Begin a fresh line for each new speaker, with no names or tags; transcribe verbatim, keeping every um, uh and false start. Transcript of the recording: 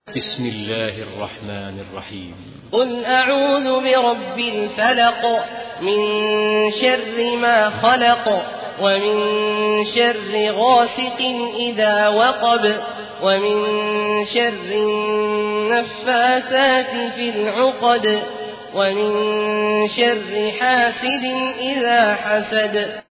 بسم الله الرحمن الرحيم.
قل أعوذ برب الفلق من شر ما خلق ومن شر غاسق إذا وقب ومن شر النفاثات في العقد ومن شر حاسد إذا حسد.